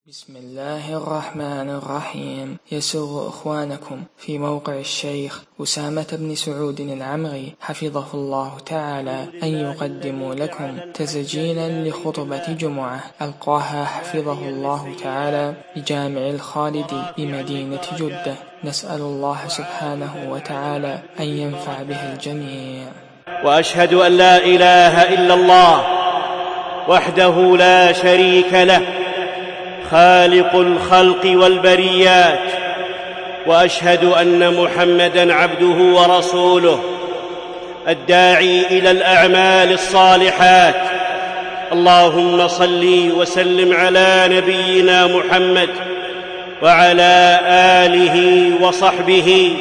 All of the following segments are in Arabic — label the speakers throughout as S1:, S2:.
S1: بسم الله الرحمن الرحيم. يسر إخوانكم في موقع الشيخ أسامة بن سعود العمري حفظه الله تعالى أن يقدموا لكم تسجيلا لخطبة جمعة ألقاها حفظه الله تعالى بجامع الخالدي بمدينة جدة. نسأل الله سبحانه وتعالى أن ينفع به الجميع.
S2: وأشهد أن لا إله إلا الله وحده لا شريك له خالق الخلق والبريات، وأشهد أن محمدًا عبده ورسوله الداعي إلى الأعمال الصالحات. اللهم صل وسلم على نبينا محمد وعلى آله وصحبه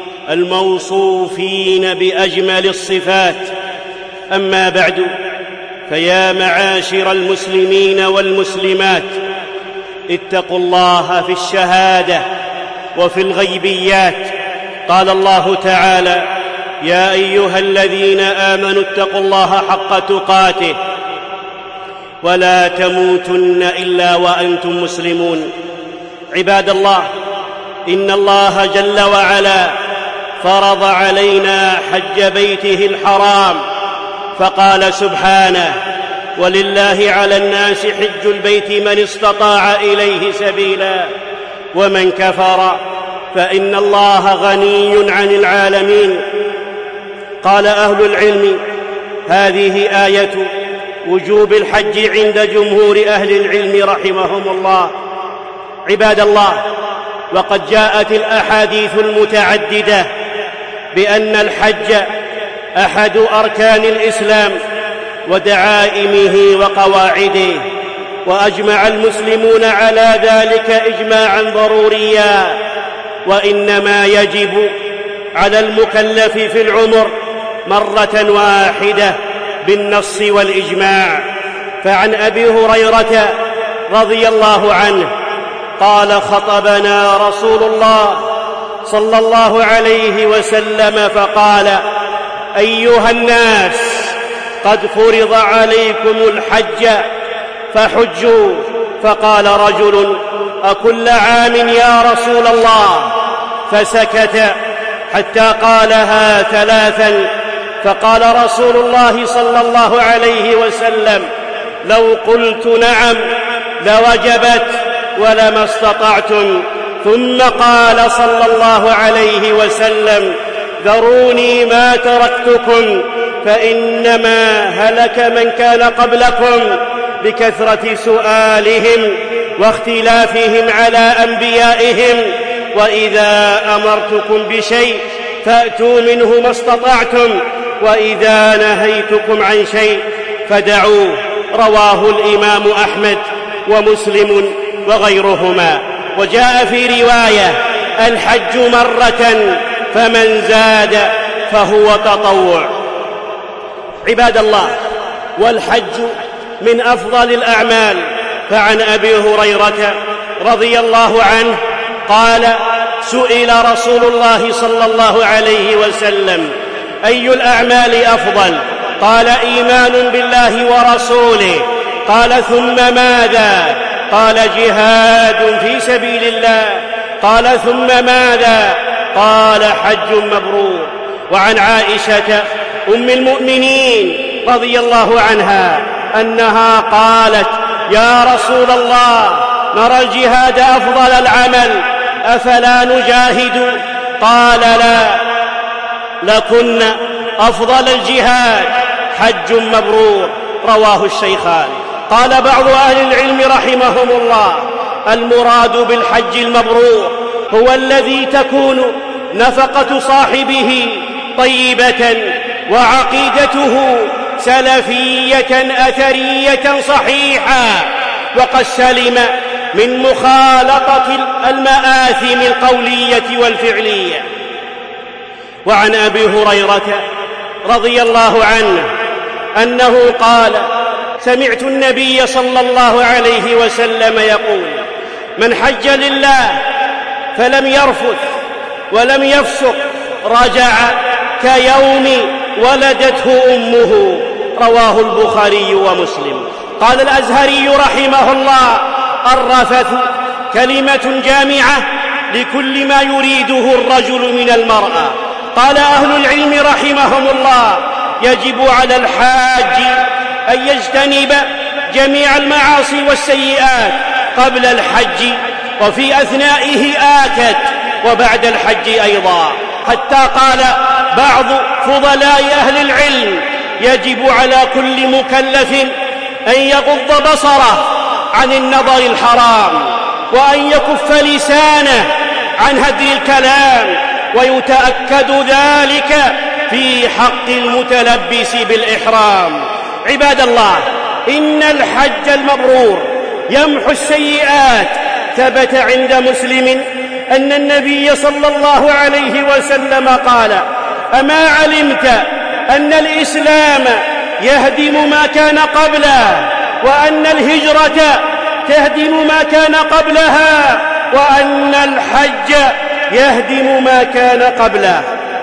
S2: الموصوفين بأجمل الصفات. أما بعد، فيا معاشر المسلمين والمسلمات، اتقوا الله في الشهادة وفي الغيبيات. قال الله تعالى: يا أيها الذين آمنوا اتقوا الله حق تقاته ولا تموتن إلا وأنتم مسلمون. عباد الله، إن الله جل وعلا فرض علينا حج بيته الحرام، فقال سبحانه: ولله على الناس حج البيت من استطاع إليه سبيلا ومن كفر فإن الله غني عن العالمين. قال أهل العلم: هذه آية وجوب الحج عند جمهور أهل العلم رحمهم الله. عباد الله، وقد جاءت الأحاديث المتعددة بأن الحج أحد أركان الإسلام ودعائمه وقواعده، وأجمع المسلمون على ذلك إجماعا ضروريا، وإنما يجب على المكلف في العمر مرة واحدة بالنص والإجماع. فعن أبي هريرة رضي الله عنه قال: خطبنا رسول الله صلى الله عليه وسلم فقال: أيها الناس، قد فرض عليكم الحج فحجوا. فقال رجل: أكل عام يا رسول الله؟ فسكت حتى قالها ثلاثا، فقال رسول الله صلى الله عليه وسلم: لو قلت نعم لوجبت ولما استطعتم. ثم قال صلى الله عليه وسلم: ذروني ما تركتكم، فإنما هلك من كان قبلكم بكثرة سؤالهم واختلافهم على أنبيائهم. وإذا أمرتكم بشيء فأتوا منه ما استطعتم، وإذا نهيتكم عن شيء فدعوه. رواه الإمام أحمد ومسلم وغيرهما. وجاء في رواية: الحج مرة فمن زاد فهو تطوع. عباد الله، والحج من أفضل الأعمال. فعن أبي هريرة رضي الله عنه قال: سئل رسول الله صلى الله عليه وسلم: أي الأعمال أفضل؟ قال: إيمان بالله ورسوله. قال: ثم ماذا؟ قال: جهاد في سبيل الله. قال: ثم ماذا؟ قال: حج مبرور. وعن عائشة أم المؤمنين رضي الله عنها أنها قالت: يا رسول الله، نرى الجهاد أفضل العمل، أفلا نجاهد؟ قال: لا، لكن أفضل الجهاد حج مبرور. رواه الشيخان. قال بعض أهل العلم رحمهم الله: المراد بالحج المبرور هو الذي تكون نفقة صاحبه طيبة وعقيدته سلفية أثرية صحيحة، وقد سلم من مخالطة المآثم القولية والفعلية. وعن أبي هريرة رضي الله عنه أنه قال: سمعت النبي صلى الله عليه وسلم يقول: من حج لله فلم يرفث ولم يفسق رجع كيوم ولدته أمه. رواه البخاري ومسلم. قال الأزهري رحمه الله: الرفث كلمة جامعة لكل ما يريده الرجل من المرأة. قال أهل العلم رحمهم الله: يجب على الحاج أن يجتنب جميع المعاصي والسيئات قبل الحج، وفي أثنائه آكد، وبعد الحج أيضا، حتى قال بعض فضلاء أهل العلم: يجب على كل مكلف أن يغض بصره عن النظر الحرام، وأن يكف لسانه عن هدر الكلام، ويتأكد ذلك في حق المتلبس بالإحرام. عباد الله، إن الحج المبرور يمحو السيئات. ثبت عند مسلم أن النبي صلى الله عليه وسلم قال: أما علمت أن الإسلام يهدم ما كان قبله، وأن الهجرة تهدم ما كان قبلها، وأن الحج يهدم ما كان قبله؟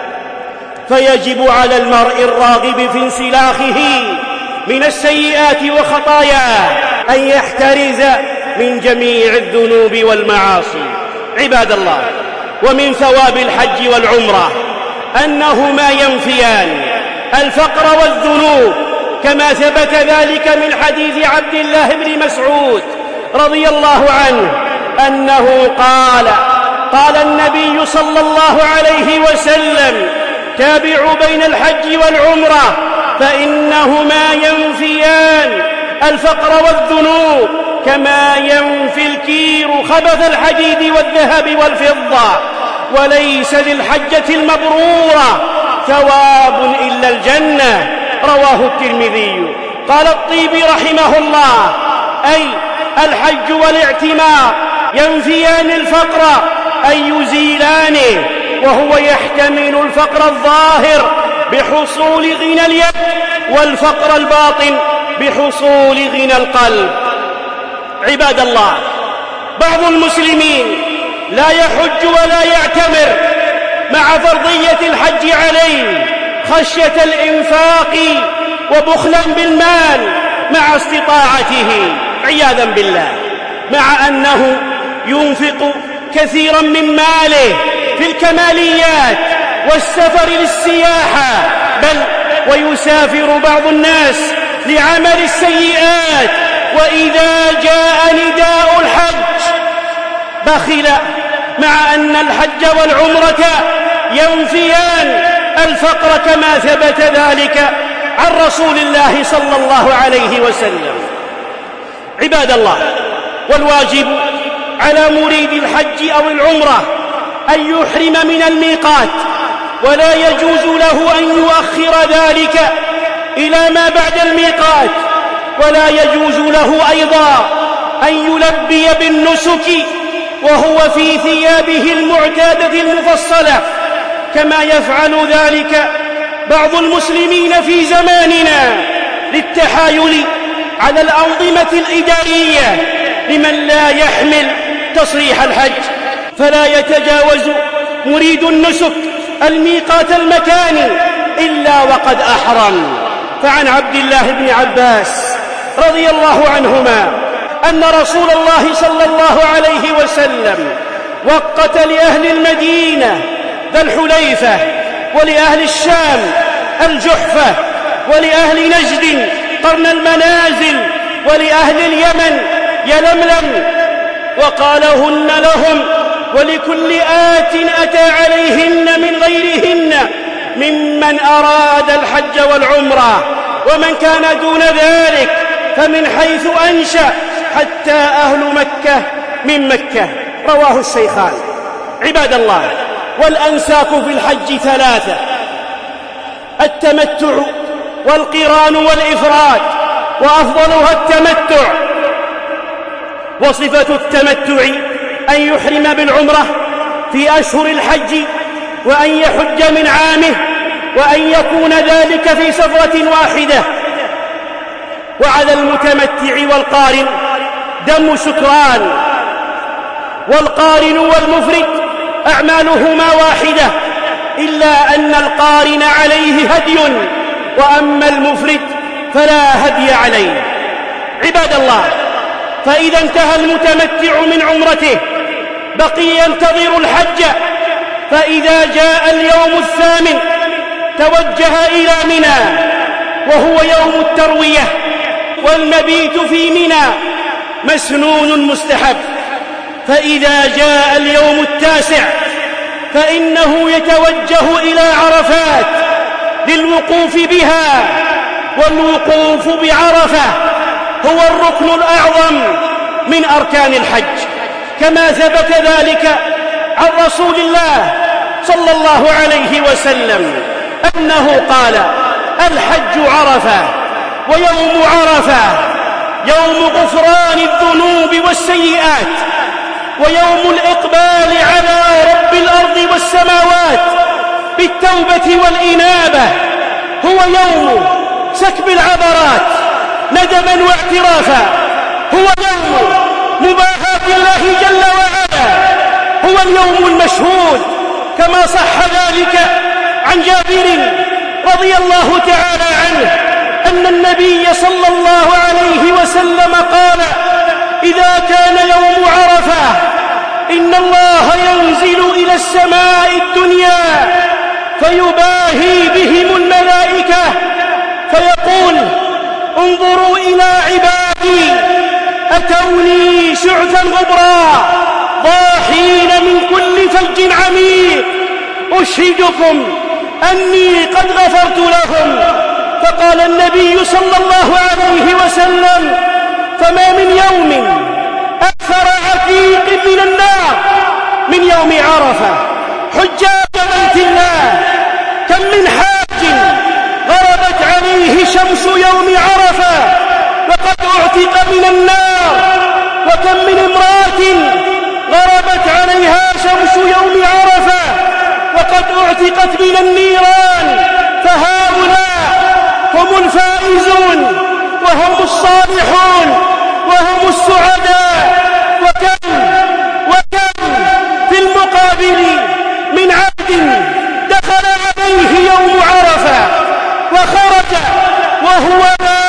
S2: فيجب على المرء الراغب في انسلاخه من السيئات وخطاياه أن يحترز من جميع الذنوب والمعاصي. عباد الله، ومن ثواب الحج والعمرة أنهما ينفيان الفقر والذنوب، كما ثبت ذلك من حديث عبد الله بن مسعود رضي الله عنه أنه قال النبي صلى الله عليه وسلم: تابعوا بين الحج والعمرة فإنهما ينفيان الفقر والذنوب كما ينفي الكير خبث الحديد والذهب والفضة، وليس للحجة المبرورة ثواب إلا الجنة. رواه الترمذي. قال الطيبي رحمه الله: أي الحج والاعتمار ينفيان الفقر أي يزيلانه، وهو يحتمل الفقر الظاهر بحصول غنى اليد، والفقر الباطن بحصول غنى القلب. عباد الله، بعض المسلمين لا يحج ولا يعتمر مع فرضية الحج عليه خشية الإنفاق وبخلا بالمال مع استطاعته عياذا بالله، مع أنه ينفق كثيرا من ماله في الكماليات والسفر للسياحة، بل ويسافر بعض الناس لعمل السيئات، وإذا جاء نداء الحج بخل، مع أن الحج والعمرة ينفيان الفقر كما ثبت ذلك عن رسول الله صلى الله عليه وسلم. عباد الله، والواجب على مريد الحج أو العمرة أن يحرم من الميقات، ولا يجوز له أن يؤخر ذلك إلى ما بعد الميقات، ولا يجوز له أيضا أن يلبي بالنسك وهو في ثيابه المعتادة المفصلة، كما يفعل ذلك بعض المسلمين في زماننا للتحايل على الأنظمة الإدارية لمن لا يحمل تصريح الحج، فلا يتجاوز مريد النسك الميقات المكاني إلا وقد أحرم. فعن عبد الله بن عباس رضي الله عنهما أن رسول الله صلى الله عليه وسلم وقت لأهل المدينة ذا الحليفة، ولأهل الشام الجحفة، ولأهل نجد قرن المنازل، ولأهل اليمن يلملم، وقالهن لهم ولكل آت أتى عليهن من غيرهن ممن أراد الحج والعمرة، ومن كان دون ذلك فمن حيث أنشأ حتى أهل مكة من مكة. رواه الشيخان. عباد الله، والأنساك في الحج ثلاثة: التمتع والقران والإفراد، وأفضلها التمتع. وصفة التمتع أن يحرم بالعمرة في أشهر الحج، وأن يحج من عامه، وأن يكون ذلك في سفرة واحدة. وعلى المتمتع والقارن دم سكران، والقارن والمفرد أعمالهما واحدة، إلا أن القارن عليه هدي، وأما المفرد فلا هدي عليه. عباد الله، فإذا انتهى المتمتع من عمرته بقي ينتظر الحج، فإذا جاء اليوم الثامن توجه إلى منى، وهو يوم التروية، والمبيت في منى مسنون مستحب. فإذا جاء اليوم التاسع فإنه يتوجه إلى عرفات للوقوف بها، والوقوف بعرفة هو الركن الأعظم من أركان الحج، كما ثبت ذلك عن رسول الله صلى الله عليه وسلم أنه قال: الحج عرفة، ويوم عرفة يوم غفران الذنوب والسيئات، ويوم الإقبال على رب الأرض والسماوات بالتوبة والإنابة، هو يوم سكب العبرات ندما واعترافا، هو يوم مباهاة الله جل وعلا، هو اليوم المشهود كما صح ذلك عن جابر رضي الله تعالى عنه أن النبي صلى الله عليه وسلم قال: إذا كان يوم عرفة إن الله ينزل إلى السماء الدنيا فيباهي بهم الملائكة فيقول: انظروا إلى عبادي أتوني شعثا غبرا ضاحين من كل فج عميق، أشهدكم أني قد غفرت لهم. فقال النبي صلى الله عليه وسلم: فما من يوم أكثر عتيق من النار من يوم عرفة. حجاج بيت الله كم من حاج غربت عليه شمس يوم عرفة وقد اعتق من النار، وكم من امرأة غربت عليها شمس يوم عرفة وقد اعتقت من النيران، فهؤلاء هم الفائزون وهم الصالحون وهم السعداء. وكم في المقابل من عبد دخل عليه يوم عرفة وخرج وهو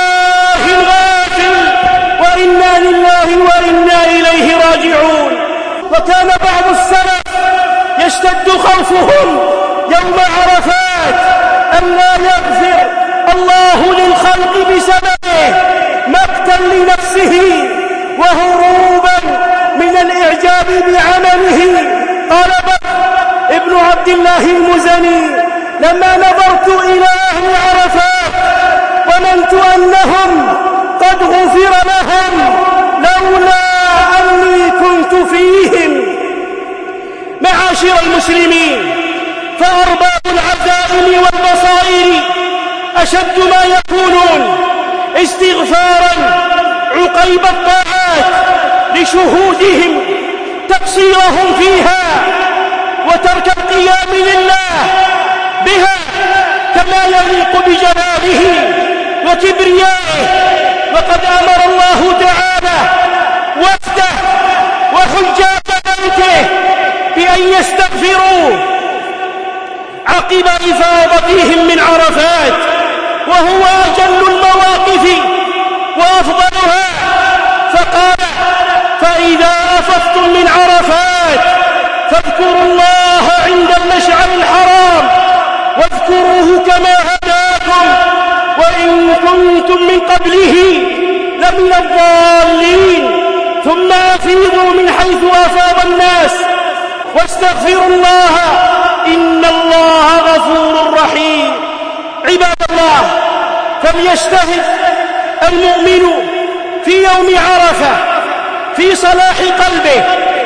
S2: غافل، وإنا لله وإنا إليه راجعون. وكان بعض السلف يشتد خوفهم يوم عرفات أن لا يغفر الله للخلق بسببه مقتا لنفسه وهروبا من الإعجاب بعمله. قال بكر ابن عبد الله المزني: لما نظرت إلى أهل عرفات ظننت أنهم قد غفر لهم لولا أني كنت فيهم. معاشر المسلمين، فأرباب العزائم والبصائر أشد ما يكونون استغفارا عقيب الطاعات لشهودهم تقصيرهم فيها وترك القيام لله بها كما يليق بجلاله وكبريائه. وقد أمر الله تعالى وفده وحجاج بيته بأن يستغفروا عقب إفاضتهم من عرفات، وهو أجل المواقف وأفضلها. فقال: فإذا أفضتم من عرفات فاذكروا الله عند المشعر الحرام واذكروه كما هداكم وإن كنتم من قبله لمن الضالين، ثم أفيضوا من حيث أفاض الناس واستغفروا الله إن الله غفور رحيم. عباد الله، فليجتهد المؤمن في يوم عرفة في صلاح قلبه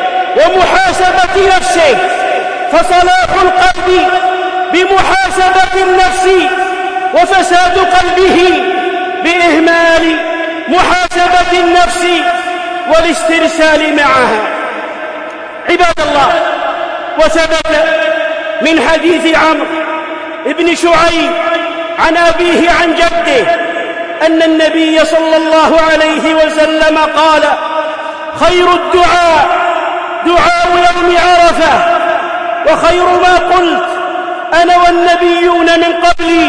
S2: ومحاسبة نفسه، فصلاح القلب بمحاسبة النفس، وفساد قلبه بإهمال محاسبة النفس والاسترسال معها. عباد الله، وثبت من حديث عمرو بن شعيب عن أبيه عن جده أن النبي صلى الله عليه وسلم قال: خير الدعاء دعاء يوم عرفة، وخير ما قلت أنا والنبيون من قبلي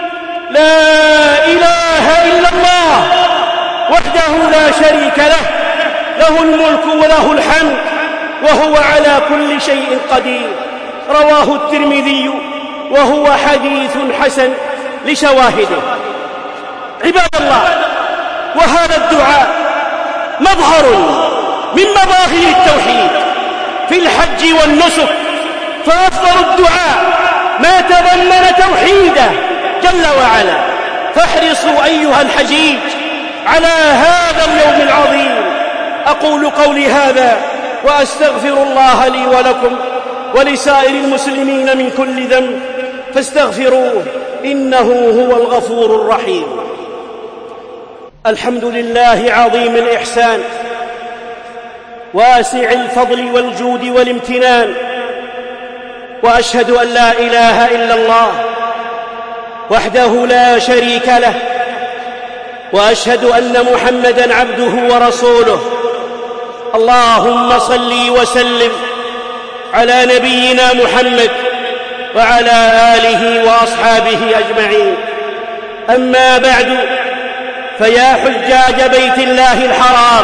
S2: لا إله إلا الله وحده لا شريك له له الملك وله الحمد وهو على كل شيء قدير. رواه الترمذي وهو حديث حسن لشواهده. عباد الله، وهذا الدعاء مظهر من مظاهر التوحيد في الحج والنسك، فأفضل الدعاء ما تضمن توحيده جل وعلا. فاحرصوا أيها الحجيج على هذا اليوم العظيم. أقول قولي هذا وأستغفر الله لي ولكم ولسائر المسلمين من كل ذنب، فاستغفروه إنه هو الغفور الرحيم. الحمد لله عظيم الإحسان واسع الفضل والجود والامتنان، وأشهد أن لا إله إلا الله وحده لا شريك له، وأشهد أن محمدًا عبده ورسوله. اللهم صل وسلم على نبينا محمد وعلى آله وأصحابه أجمعين. أما بعد، فيا حجاج بيت الله الحرام،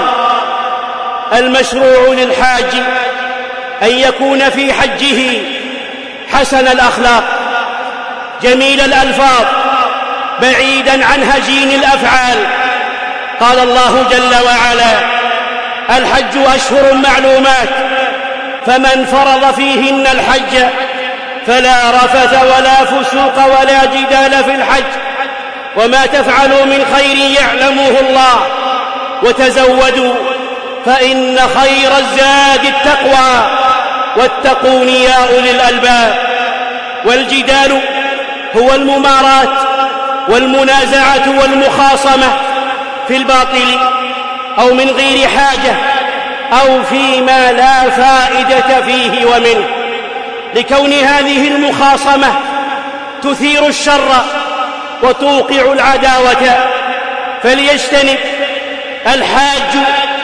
S2: المشروع للحاج أن يكون في حجه حسن الأخلاق جميل الألفاظ بعيداً عن هجين الأفعال. قال الله جل وعلا: الحج أشهر معلومات، فمن فرض فيهن الحج فلا رفث ولا فسوق ولا جدال في الحج، وما تفعلوا من خير يعلمه الله، وتزودوا فإن خير الزاد التقوى، واتقون يا أولي الألباب. والجدال هو الممارات والمنازعة والمخاصمة في الباطل أو من غير حاجة أو فيما لا فائدة فيه ومنه، لكون هذه المخاصمة تثير الشر وتوقع العداوة. فليجتنب الحاج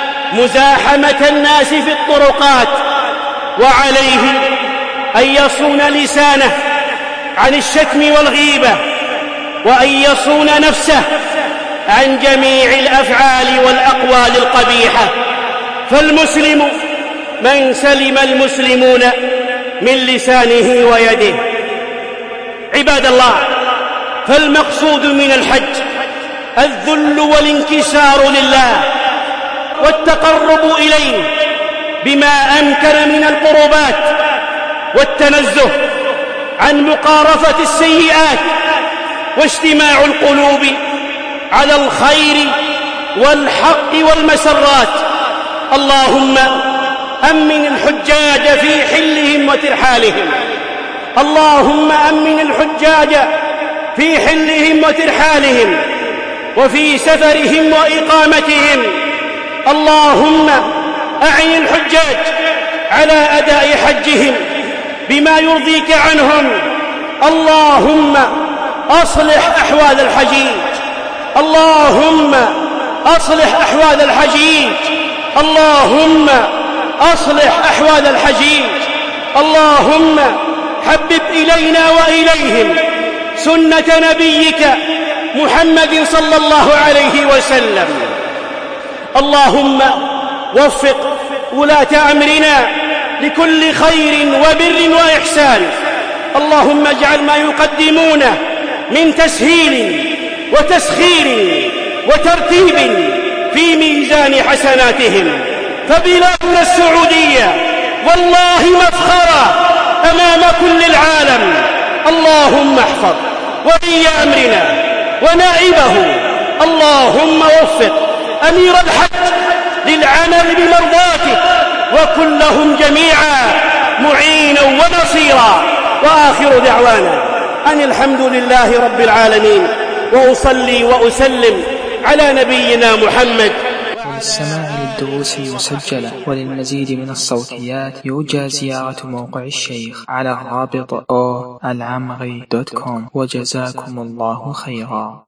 S2: مزاحمة الناس في الطرقات، وعليه أن يصون لسانه عن الشتم والغيبة، وأن يصون نفسه عن جميع الأفعال والأقوال القبيحة. فالمسلم من سلم المسلمون من لسانه ويده. عباد الله، فالمقصود من الحج الذل والانكسار لله والتقرب إليه بما أمكن من القربات، والتنزه عن مقارفة السيئات، واجتماع القلوب على الخير والحق والمسرات. اللهم أمن الحجاج في حلهم وترحالهم، اللهم أمن الحجاج في حلهم وترحالهم وفي سفرهم وإقامتهم. اللهم أعن الحجاج على أداء حجهم بما يرضيك عنهم. اللهم أصلح أحوال الحجيج، اللهم أصلح أحوال الحجيج، اللهم أصلح أحوال الحجيج. اللهم حبب إلينا وإليهم سنة نبيك محمد صلى الله عليه وسلم. اللهم وفق ولاة أمرنا لكل خير وبر وإحسان. اللهم اجعل ما يقدمونه من تسهيل وتسخير وترتيب في ميزان حسناتهم. فبلادنا السعودية والله مفخرة أمام كل العالم. اللهم احفظ ولي أمرنا ونائبه. اللهم وفق أمير الحج للعمل بمرضاتك، وكلهم جميعا معينا ونصيرا. وآخر دعوانا أن الحمد لله رب العالمين، وأصلي وأسلم على نبينا محمد.
S1: وللسماع للدروس المسجلة وللمزيد من الصوتيات يرجى زيارة موقع الشيخ على الرابط alhamri.com. وجزاكم الله خيرا.